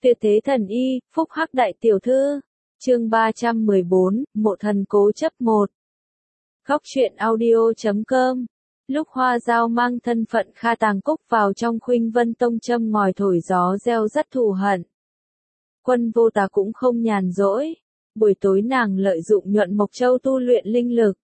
Tuyệt thế thần y, phúc hắc đại tiểu thư. Chương 314, Mộ thần cố chấp 1. Góc truyện audio.com. Lúc Hoa Dao mang thân phận Kha Tàng Cúc vào trong Khuynh Vân Tông châm ngòi thổi gió gieo rắc thù hận. Quân Vô Tà cũng không nhàn rỗi. Buổi tối nàng lợi dụng Nhuận Mộc Châu tu luyện linh lực.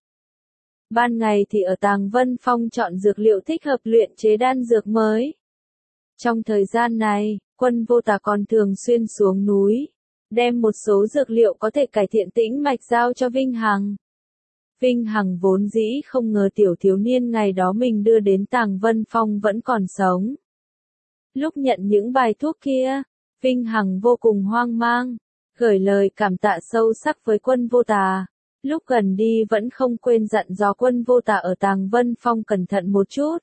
Ban ngày thì ở Tàng Vân Phong chọn dược liệu thích hợp luyện chế đan dược mới. Trong thời gian này, Quân Vô Tà còn thường xuyên xuống núi, đem một số dược liệu có thể cải thiện tĩnh mạch giao cho Vinh Hằng. Vinh Hằng vốn dĩ không ngờ tiểu thiếu niên ngày đó mình đưa đến Tàng Vân Phong vẫn còn sống. Lúc nhận những bài thuốc kia, Vinh Hằng vô cùng hoang mang, gửi lời cảm tạ sâu sắc với Quân Vô Tà. Lúc gần đi vẫn không quên dặn dò Quân Vô Tà ở Tàng Vân Phong cẩn thận một chút.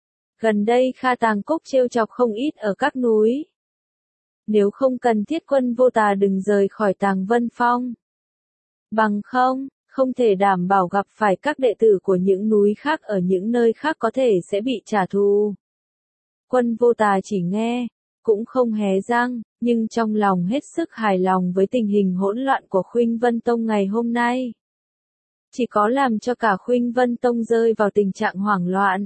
Gần đây Kha Tàng Cúc trêu chọc không ít ở các núi. Nếu không cần thiết Quân Vô Tà đừng rời khỏi Tàng Vân Phong. Bằng không thể đảm bảo gặp phải các đệ tử của những núi khác ở những nơi khác có thể sẽ bị trả thù. Quân Vô Tà chỉ nghe, cũng không hé răng, nhưng trong lòng hết sức hài lòng với tình hình hỗn loạn của Khuynh Vân Tông ngày hôm nay. Chỉ có làm cho cả Khuynh Vân Tông rơi vào tình trạng hoảng loạn.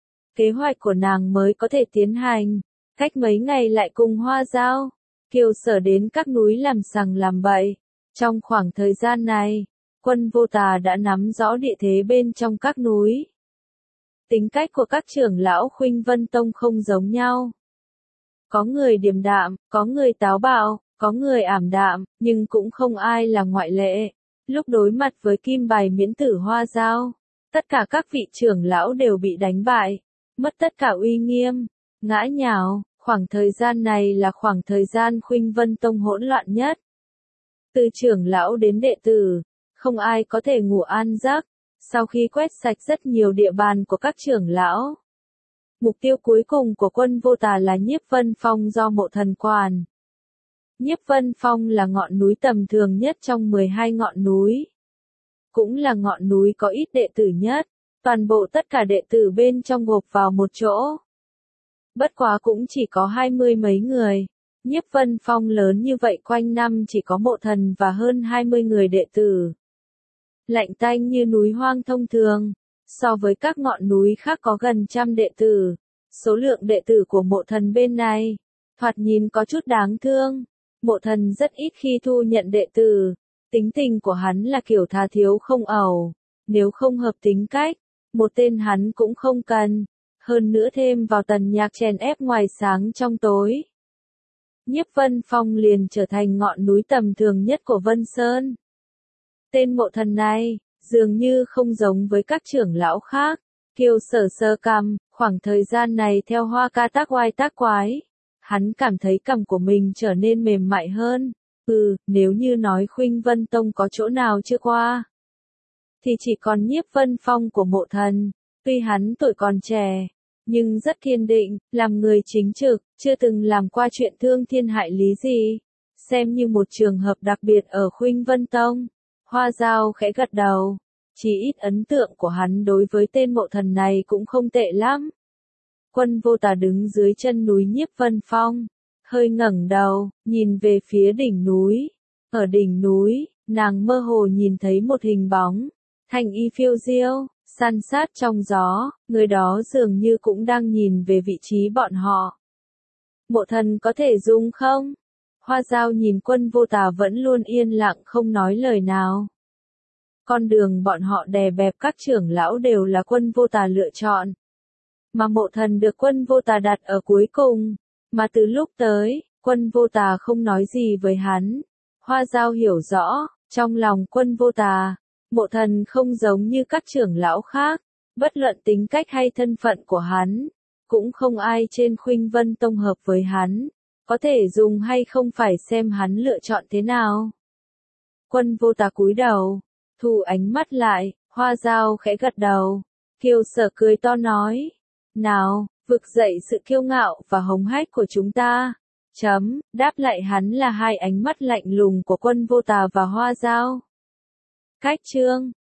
Kế hoạch của nàng mới có thể tiến hành, cách mấy ngày lại cùng Hoa Dao, Kiều Sở đến các núi làm sằng làm bậy. Trong khoảng thời gian này, Quân Vô Tà đã nắm rõ địa thế bên trong các núi. Tính cách của các trưởng lão Khuynh Vân Tông không giống nhau. Có người điềm đạm, có người táo bạo, có người ảm đạm, nhưng cũng không ai là ngoại lệ. Lúc đối mặt với Kim Bài Miễn Tử Hoa Dao, tất cả các vị trưởng lão đều bị đánh bại, mất tất cả uy nghiêm, ngã nhào. Khoảng thời gian này là khoảng thời gian Khuynh Vân Tông hỗn loạn nhất. Từ trưởng lão đến đệ tử, không ai có thể ngủ an giấc, sau khi quét sạch rất nhiều địa bàn của các trưởng lão. Mục tiêu cuối cùng của Quân Vô Tà là Nhiếp Vân Phong do Mộ Thần quản. Nhiếp Vân Phong là ngọn núi tầm thường nhất trong 12 ngọn núi. Cũng là ngọn núi có ít đệ tử nhất, toàn bộ tất cả đệ tử bên trong gộp vào một chỗ. Bất quá cũng chỉ có 20 mấy người. Nhiếp Vân Phong lớn như vậy quanh năm chỉ có Mộ Thần và hơn 20 người đệ tử. Lạnh tanh như núi hoang thông thường. So với các ngọn núi khác có gần trăm đệ tử, số lượng đệ tử của Mộ Thần bên này, thoạt nhìn có chút đáng thương. Mộ Thần rất ít khi thu nhận đệ tử. Tính tình của hắn là kiểu tha thiếu không ẩu. Nếu không hợp tính cách, một tên hắn cũng không cần. Hơn nữa thêm vào Tần Nhạc chèn ép ngoài sáng trong tối. Nhiếp Vân Phong liền trở thành ngọn núi tầm thường nhất của Vân Sơn. Tên Mộ Thần này, dường như không giống với các trưởng lão khác. Kiều Sở sơ cằm, khoảng thời gian này theo Hoa Ca tác oai tác quái. Hắn cảm thấy cằm của mình trở nên mềm mại hơn. Nếu như nói Khuynh Vân Tông có chỗ nào chưa qua, thì chỉ còn Nhiếp Vân Phong của Mộ Thần. Tuy hắn tuổi còn trẻ, nhưng rất kiên định, làm người chính trực, chưa từng làm qua chuyện thương thiên hại lý gì. Xem như một trường hợp đặc biệt ở Khuynh Vân Tông. Hoa Dao khẽ gật đầu. Chỉ ít ấn tượng của hắn đối với tên Mộ Thần này cũng không tệ lắm. Quân Vô Tà đứng dưới chân núi Nhiếp Vân Phong, hơi ngẩng đầu, nhìn về phía đỉnh núi. Ở đỉnh núi, nàng mơ hồ nhìn thấy một hình bóng, thanh y phiêu diêu, san sát trong gió, người đó dường như cũng đang nhìn về vị trí bọn họ. Mộ Thần có thể dùng không? Hoa Dao nhìn Quân Vô Tà vẫn luôn yên lặng không nói lời nào. Con đường bọn họ đè bẹp các trưởng lão đều là Quân Vô Tà lựa chọn. Mà Mộ Thần được Quân Vô Tà đặt ở cuối cùng. Mà từ lúc tới, Quân Vô Tà không nói gì với hắn. Hoa Dao hiểu rõ, trong lòng Quân Vô Tà, Mộ Thần không giống như các trưởng lão khác. Bất luận tính cách hay thân phận của hắn, cũng không ai trên Khuynh Vân Tông hợp với hắn. Có thể dùng hay không phải xem hắn lựa chọn thế nào. Quân Vô Tà cúi đầu, thu ánh mắt lại, Hoa Dao khẽ gật đầu. Kiều Sở cười to nói, nào, vực dậy sự kiêu ngạo và hống hách của chúng ta. Đáp lại hắn là hai ánh mắt lạnh lùng của Quân Vô Tà và Hoa Dao. Cách chương